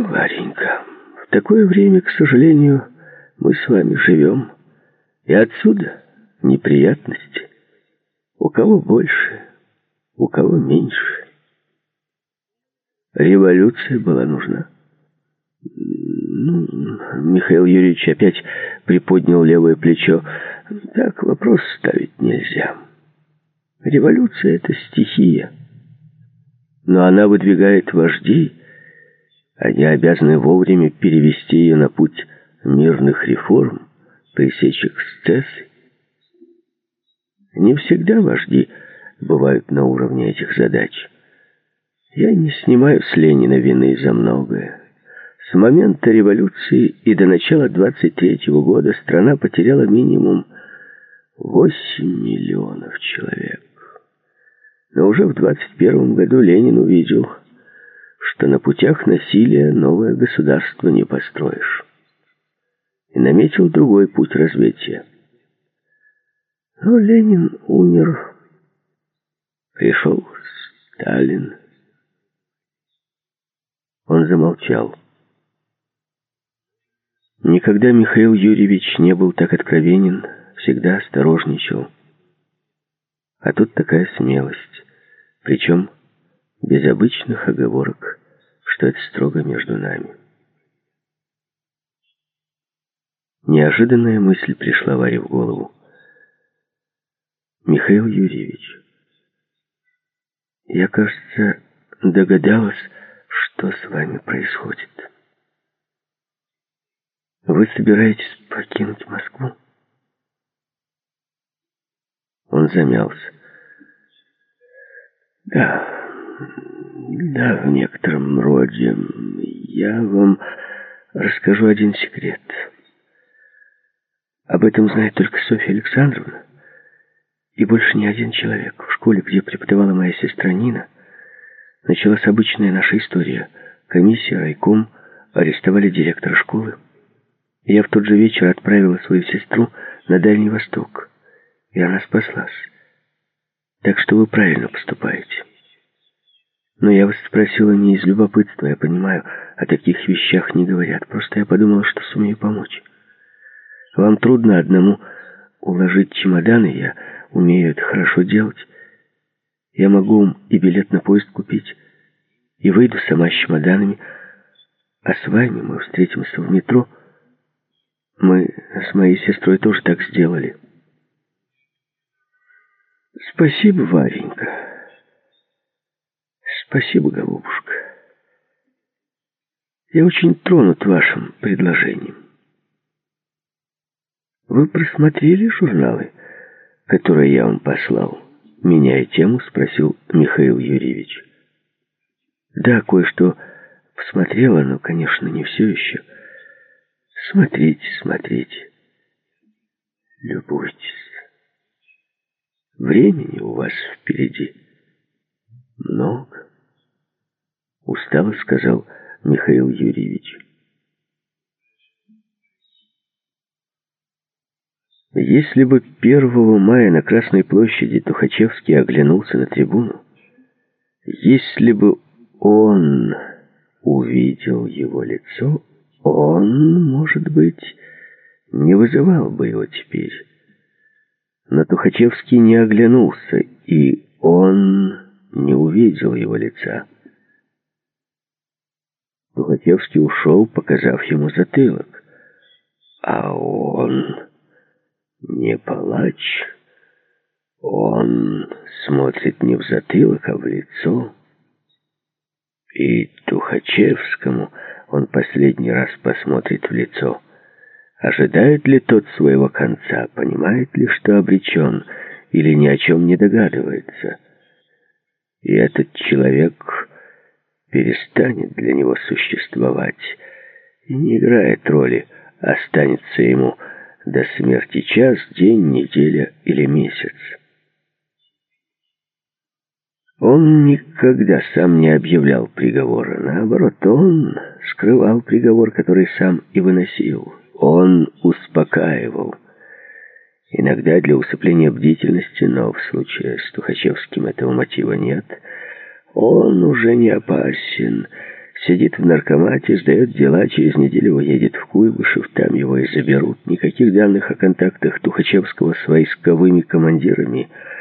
Варенька, в такое время, к сожалению, мы с вами живем. И отсюда неприятности. У кого больше, у кого меньше. Революция была нужна. Михаил Юрьевич опять приподнял левое плечо. Так вопрос ставить нельзя. Революция — это стихия. Но она выдвигает вождей. Они обязаны вовремя перевести ее на путь мирных реформ, пресечь эксцессы. Не всегда вожди бывают на уровне этих задач. Я не снимаю с Ленина вины за многое. С момента революции и до начала 23-го года страна потеряла минимум 8 миллионов человек. Но уже в 21 году Ленин увидел, что на путях насилия новое государство не построишь. И наметил другой путь развития. Но Ленин умер. Пришел Сталин. Он замолчал. Никогда Михаил Юрьевич не был так откровенен, всегда осторожничал. А тут такая смелость, причем без обычных оговорок, что это строго между нами. Неожиданная мысль пришла Варе в голову. Михаил Юрьевич, я, кажется, догадалась, что с вами происходит. Вы собираетесь покинуть Москву? Он замялся. Да, в некотором роде. Я вам расскажу один секрет. Об этом знает только Софья Александровна. И больше ни один человек. В школе, где преподавала моя сестра Нина, началась обычная наша история. Комиссия, райком арестовали директора школы. Я в тот же вечер отправила свою сестру на Дальний Восток. И она спаслась. Так что вы правильно поступаете. Но я вас спросила не из любопытства, я понимаю, о таких вещах не говорят. Просто я подумала, что сумею помочь. Вам трудно одному уложить чемоданы, я умею это хорошо делать. Я могу вам и билет на поезд купить, и выйду сама с чемоданами, а с вами мы встретимся в метро. Мы с моей сестрой тоже так сделали. Спасибо, Варенька. Спасибо, голубушка. Я очень тронут вашим предложением. Вы просмотрели журналы, которые я вам послал? Меняя тему, спросил Михаил Юрьевич. Да, кое-что посмотрела, но, конечно, не все еще. Смотрите. Любуйтесь. Времени у вас впереди много, устало сказал Михаил Юрьевич. Если бы 1 мая на Красной площади Тухачевский оглянулся на трибуну, если бы он увидел его лицо, он, может быть, не вызывал бы его теперь. Но Тухачевский не оглянулся, и он не увидел его лица. Тухачевский ушел, показав ему затылок. А он не палач. Он смотрит не в затылок, а в лицо. И Тухачевскому он последний раз посмотрит в лицо. Ожидает ли тот своего конца, понимает ли, что обречен, или ни о чем не догадывается. И этот человек перестанет для него существовать и не играет роли, останется ему до смерти час, день, неделя или месяц. Он никогда сам не объявлял приговора. Наоборот, он скрывал приговор, который сам и выносил. Он успокаивал. Иногда для усыпления бдительности, но в случае с Тухачевским этого мотива нет. Он уже не опасен. Сидит в наркомате, сдает дела, через неделю уедет в Куйбышев, там его и заберут. Никаких данных о контактах Тухачевского с войсковыми командирами